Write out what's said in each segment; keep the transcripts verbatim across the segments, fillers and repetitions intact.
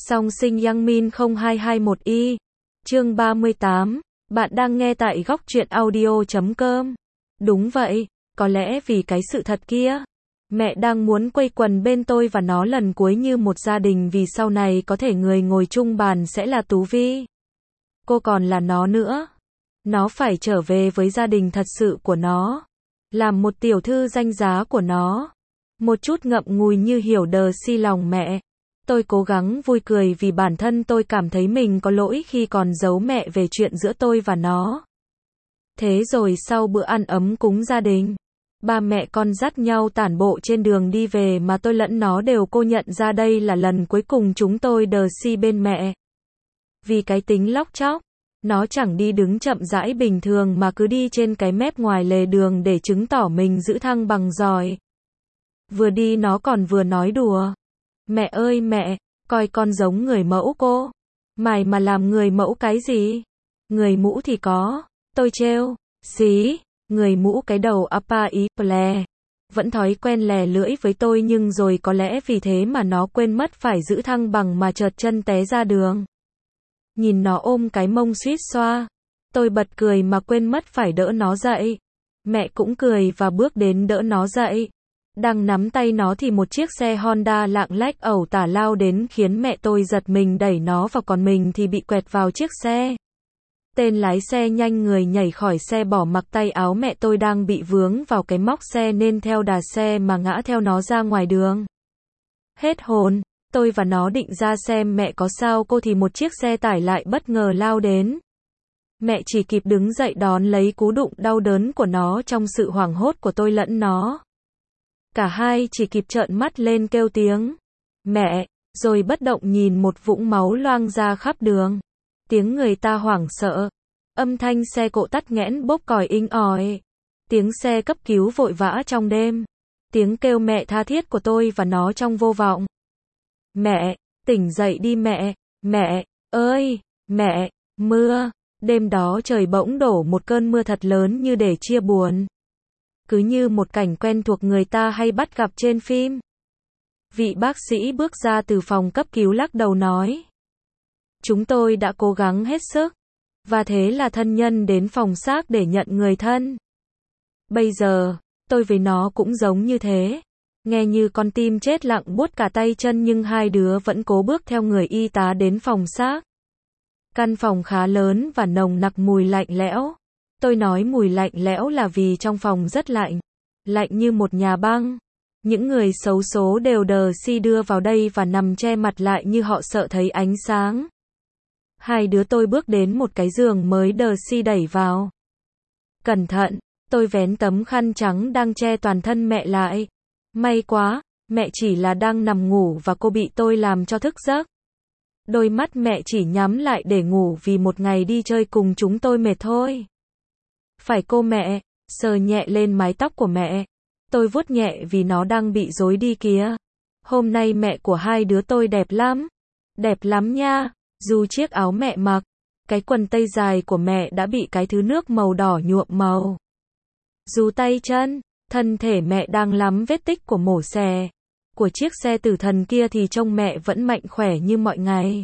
Song sinh Young Min không hai hai một y. Chương ba mươi tám. Bạn đang nghe tại góc truyện audio chấm com. Đúng vậy, có lẽ vì cái sự thật kia. Mẹ đang muốn quây quần bên tôi và nó lần cuối như một gia đình, vì sau này có thể người ngồi chung bàn sẽ là Tú Vi. Cô còn là nó nữa. Nó phải trở về với gia đình thật sự của nó. Làm một tiểu thư danh giá của nó. Một chút ngậm ngùi như hiểu đờ si lòng mẹ. Tôi cố gắng vui cười vì bản thân tôi cảm thấy mình có lỗi khi còn giấu mẹ về chuyện giữa tôi và nó. Thế rồi sau bữa ăn ấm cúng gia đình, ba mẹ con dắt nhau tản bộ trên đường đi về mà tôi lẫn nó đều cô nhận ra đây là lần cuối cùng chúng tôi đờ si bên mẹ. Vì cái tính lóc chóc, nó chẳng đi đứng chậm rãi bình thường mà cứ đi trên cái mép ngoài lề đường để chứng tỏ mình giữ thăng bằng giỏi. Vừa đi nó còn vừa nói đùa. Mẹ ơi mẹ, coi con giống người mẫu cô. Mày mà làm người mẫu cái gì? Người mũ thì có. Tôi trêu. Xí, người mũ cái đầu apa ý ple. Vẫn thói quen lè lưỡi với tôi, nhưng rồi có lẽ vì thế mà nó quên mất phải giữ thăng bằng mà trượt chân té ra đường. Nhìn nó ôm cái mông suýt xoa. Tôi bật cười mà quên mất phải đỡ nó dậy. Mẹ cũng cười và bước đến đỡ nó dậy. Đang nắm tay nó thì một chiếc xe Honda lạng lách ẩu tả lao đến khiến mẹ tôi giật mình đẩy nó vào, còn mình thì bị quẹt vào chiếc xe. Tên lái xe nhanh người nhảy khỏi xe bỏ mặc tay áo mẹ tôi đang bị vướng vào cái móc xe nên theo đà xe mà ngã theo nó ra ngoài đường. Hết hồn, tôi và nó định ra xem mẹ có sao cô thì một chiếc xe tải lại bất ngờ lao đến. Mẹ chỉ kịp đứng dậy đón lấy cú đụng đau đớn của nó trong sự hoảng hốt của tôi lẫn nó. Cả hai chỉ kịp trợn mắt lên kêu tiếng mẹ, rồi bất động nhìn một vũng máu loang ra khắp đường. Tiếng người ta hoảng sợ. Âm thanh xe cộ tắt nghẽn bốc còi inh ỏi. Tiếng xe cấp cứu vội vã trong đêm. Tiếng kêu mẹ tha thiết của tôi và nó trong vô vọng. Mẹ, tỉnh dậy đi mẹ, mẹ, ơi, mẹ, mưa. Đêm đó trời bỗng đổ một cơn mưa thật lớn như để chia buồn. Cứ như một cảnh quen thuộc người ta hay bắt gặp trên phim. Vị bác sĩ bước ra từ phòng cấp cứu lắc đầu nói. Chúng tôi đã cố gắng hết sức. Và thế là thân nhân đến phòng xác để nhận người thân. Bây giờ, tôi với nó cũng giống như thế. Nghe như con tim chết lặng buốt cả tay chân, nhưng hai đứa vẫn cố bước theo người y tá đến phòng xác. Căn phòng khá lớn và nồng nặc mùi lạnh lẽo. Tôi nói mùi lạnh lẽo là vì trong phòng rất lạnh. Lạnh như một nhà băng. Những người xấu số đều đờ si đưa vào đây và nằm che mặt lại như họ sợ thấy ánh sáng. Hai đứa tôi bước đến một cái giường mới đờ si đẩy vào. Cẩn thận, tôi vén tấm khăn trắng đang che toàn thân mẹ lại. May quá, mẹ chỉ là đang nằm ngủ và cô bị tôi làm cho thức giấc. Đôi mắt mẹ chỉ nhắm lại để ngủ vì một ngày đi chơi cùng chúng tôi mệt thôi. Phải cô mẹ, sờ nhẹ lên mái tóc của mẹ. Tôi vuốt nhẹ vì nó đang bị rối đi kìa. Hôm nay mẹ của hai đứa tôi đẹp lắm. Đẹp lắm nha. Dù chiếc áo mẹ mặc, cái quần tây dài của mẹ đã bị cái thứ nước màu đỏ nhuộm màu. Dù tay chân, thân thể mẹ đang lắm vết tích của mổ xẻ. Của chiếc xe tử thần kia thì trông mẹ vẫn mạnh khỏe như mọi ngày.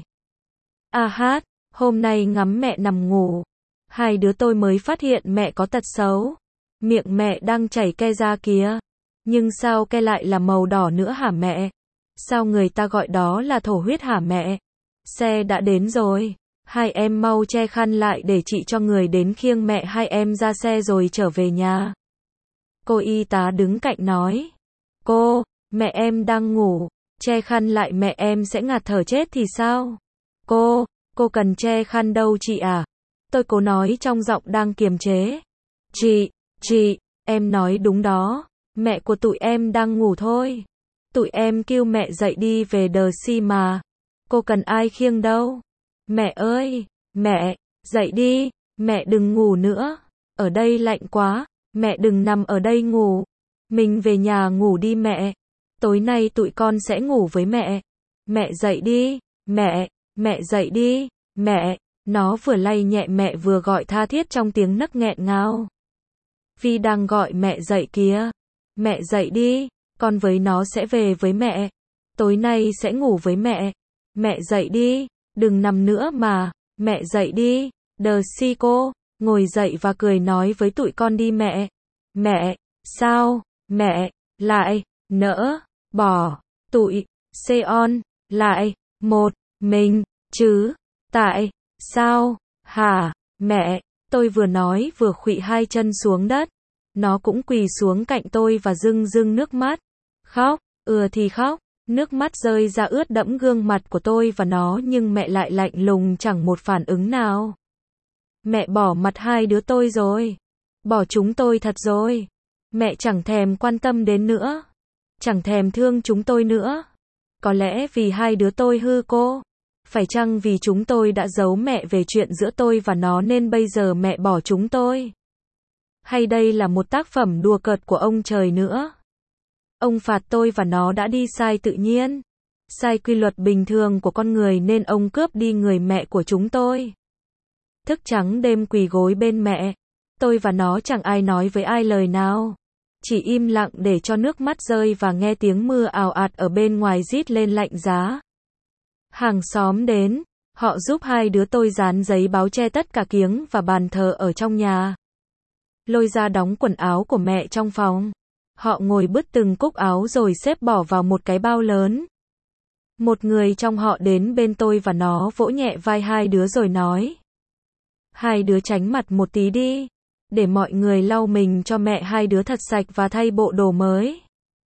À hát, hôm nay ngắm mẹ nằm ngủ. Hai đứa tôi mới phát hiện mẹ có tật xấu. Miệng mẹ đang chảy ke ra kìa. Nhưng sao ke lại là màu đỏ nữa hả mẹ? Sao người ta gọi đó là thổ huyết hả mẹ? Xe đã đến rồi. Hai em mau che khăn lại để chị cho người đến khiêng mẹ hai em ra xe rồi trở về nhà. Cô y tá đứng cạnh nói. Cô, mẹ em đang ngủ. Che khăn lại mẹ em sẽ ngạt thở chết thì sao? Cô, cô cần che khăn đâu chị à? Tôi cố nói trong giọng đang kiềm chế. Chị, chị, em nói đúng đó. Mẹ của tụi em đang ngủ thôi. Tụi em kêu mẹ dậy đi về đờ si mà. Cô cần ai khiêng đâu. Mẹ ơi, mẹ, dậy đi, mẹ đừng ngủ nữa. Ở đây lạnh quá, mẹ đừng nằm ở đây ngủ. Mình về nhà ngủ đi mẹ. Tối nay tụi con sẽ ngủ với mẹ. Mẹ dậy đi, mẹ, mẹ dậy đi, mẹ. Nó vừa lay nhẹ mẹ vừa gọi tha thiết trong tiếng nấc nghẹn ngào. Vi đang gọi mẹ dậy kìa. Mẹ dậy đi, con với nó sẽ về với mẹ. Tối nay sẽ ngủ với mẹ. Mẹ dậy đi, đừng nằm nữa mà, mẹ dậy đi. Darcy cô, ngồi dậy và cười nói với tụi con đi mẹ. Mẹ, sao, mẹ, lại, nỡ, bỏ, tụi, Seon, lại, một, mình, chứ, tại, sao, hả, mẹ, tôi vừa nói vừa khuỵu hai chân xuống đất. Nó cũng quỳ xuống cạnh tôi và rưng rưng nước mắt. Khóc, ừa thì khóc, nước mắt rơi ra ướt đẫm gương mặt của tôi và nó nhưng mẹ lại lạnh lùng chẳng một phản ứng nào. Mẹ bỏ mặt hai đứa tôi rồi. Bỏ chúng tôi thật rồi. Mẹ chẳng thèm quan tâm đến nữa. Chẳng thèm thương chúng tôi nữa. Có lẽ vì hai đứa tôi hư cô. Phải chăng vì chúng tôi đã giấu mẹ về chuyện giữa tôi và nó nên bây giờ mẹ bỏ chúng tôi? Hay đây là một tác phẩm đùa cợt của ông trời nữa? Ông phạt tôi và nó đã đi sai tự nhiên. Sai quy luật bình thường của con người nên ông cướp đi người mẹ của chúng tôi. Thức trắng đêm quỳ gối bên mẹ. Tôi và nó chẳng ai nói với ai lời nào. Chỉ im lặng để cho nước mắt rơi và nghe tiếng mưa ào ạt ở bên ngoài rít lên lạnh giá. Hàng xóm đến, họ giúp hai đứa tôi dán giấy báo che tất cả kiếng và bàn thờ ở trong nhà. Lôi ra đóng quần áo của mẹ trong phòng. Họ ngồi bứt từng cúc áo rồi xếp bỏ vào một cái bao lớn. Một người trong họ đến bên tôi và nó vỗ nhẹ vai hai đứa rồi nói. Hai đứa tránh mặt một tí đi. Để mọi người lau mình cho mẹ hai đứa thật sạch và thay bộ đồ mới.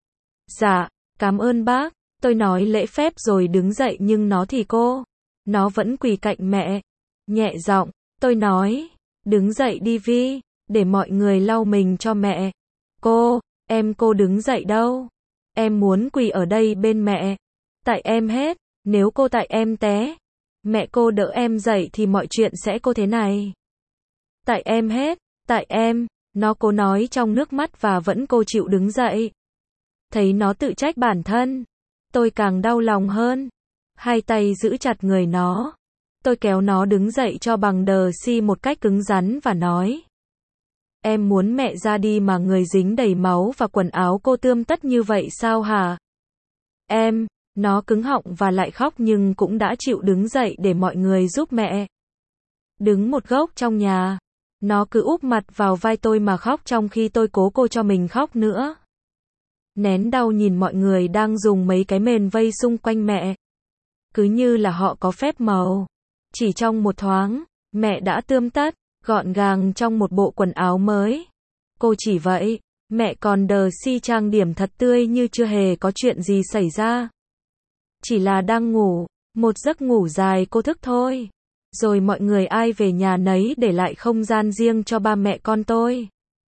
Dạ, cảm ơn bác. Tôi nói lễ phép rồi đứng dậy nhưng nó thì cô. Nó vẫn quỳ cạnh mẹ. Nhẹ giọng, tôi nói. Đứng dậy đi Vi. Để mọi người lau mình cho mẹ. Cô, em cô đứng dậy đâu. Em muốn quỳ ở đây bên mẹ. Tại em hết, nếu cô tại em té. Mẹ cô đỡ em dậy thì mọi chuyện sẽ cô thế này. Tại em hết, tại em, nó cố nói trong nước mắt và vẫn cô chịu đứng dậy. Thấy nó tự trách bản thân. Tôi càng đau lòng hơn. Hai tay giữ chặt người nó. Tôi kéo nó đứng dậy cho bằng đờ si một cách cứng rắn và nói. Em muốn mẹ ra đi mà người dính đầy máu và quần áo cô tươm tất như vậy sao hả? Em, nó cứng họng và lại khóc nhưng cũng đã chịu đứng dậy để mọi người giúp mẹ. Đứng một góc trong nhà. Nó cứ úp mặt vào vai tôi mà khóc trong khi tôi cố cô cho mình khóc nữa. Nén đau nhìn mọi người đang dùng mấy cái mền vây xung quanh mẹ. Cứ như là họ có phép màu. Chỉ trong một thoáng, mẹ đã tươm tất, gọn gàng trong một bộ quần áo mới. Cô chỉ vậy, mẹ còn đờ si trang điểm thật tươi như chưa hề có chuyện gì xảy ra. Chỉ là đang ngủ, một giấc ngủ dài cô thức thôi. Rồi mọi người ai về nhà nấy để lại không gian riêng cho ba mẹ con tôi.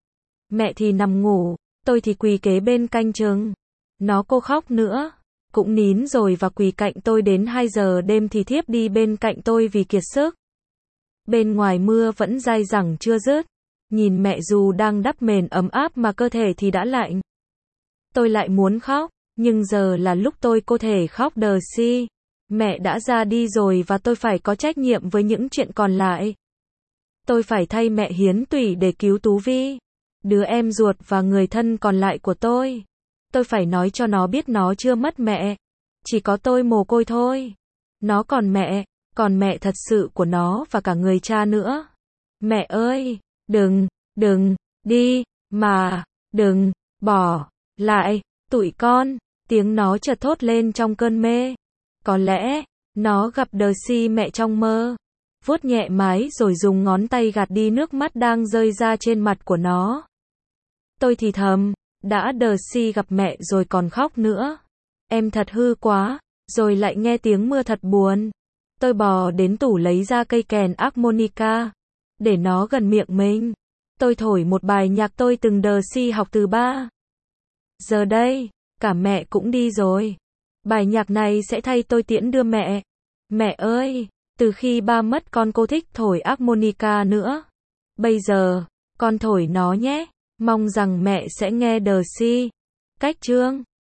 Mẹ thì nằm ngủ, tôi thì quỳ kế bên canh chừng. Nó cô khóc nữa, cũng nín rồi và quỳ cạnh tôi đến hai giờ đêm thì thiếp đi bên cạnh tôi vì kiệt sức. Bên ngoài mưa vẫn dai dẳng chưa dứt. Nhìn mẹ dù đang đắp mền ấm áp mà cơ thể thì đã lạnh. Tôi lại muốn khóc, nhưng giờ là lúc tôi có thể khóc đờ si. Mẹ đã ra đi rồi và tôi phải có trách nhiệm với những chuyện còn lại. Tôi phải thay mẹ hiến tủy để cứu Tú Vi, đứa em ruột và người thân còn lại của tôi. Tôi phải nói cho nó biết nó chưa mất mẹ. Chỉ có tôi mồ côi thôi. Nó còn mẹ, còn mẹ thật sự của nó và cả người cha nữa. Mẹ ơi, đừng, đừng, đi, mà, đừng, bỏ, lại, tụi con. Tiếng nó chợt thốt lên trong cơn mê. Có lẽ, nó gặp Darcy mẹ trong mơ. Vuốt nhẹ mái rồi dùng ngón tay gạt đi nước mắt đang rơi ra trên mặt của nó. Tôi thì thầm, đã Darcy gặp mẹ rồi còn khóc nữa. Em thật hư quá, rồi lại nghe tiếng mưa thật buồn. Tôi bò đến tủ lấy ra cây kèn harmonica, để nó gần miệng mình. Tôi thổi một bài nhạc tôi từng Darcy học từ ba. Giờ đây, cả mẹ cũng đi rồi. Bài nhạc này sẽ thay tôi tiễn đưa mẹ. Mẹ ơi, từ khi ba mất con cô thích thổi harmonica nữa. Bây giờ, con thổi nó nhé. Mong rằng mẹ sẽ nghe Darcy. Cách chương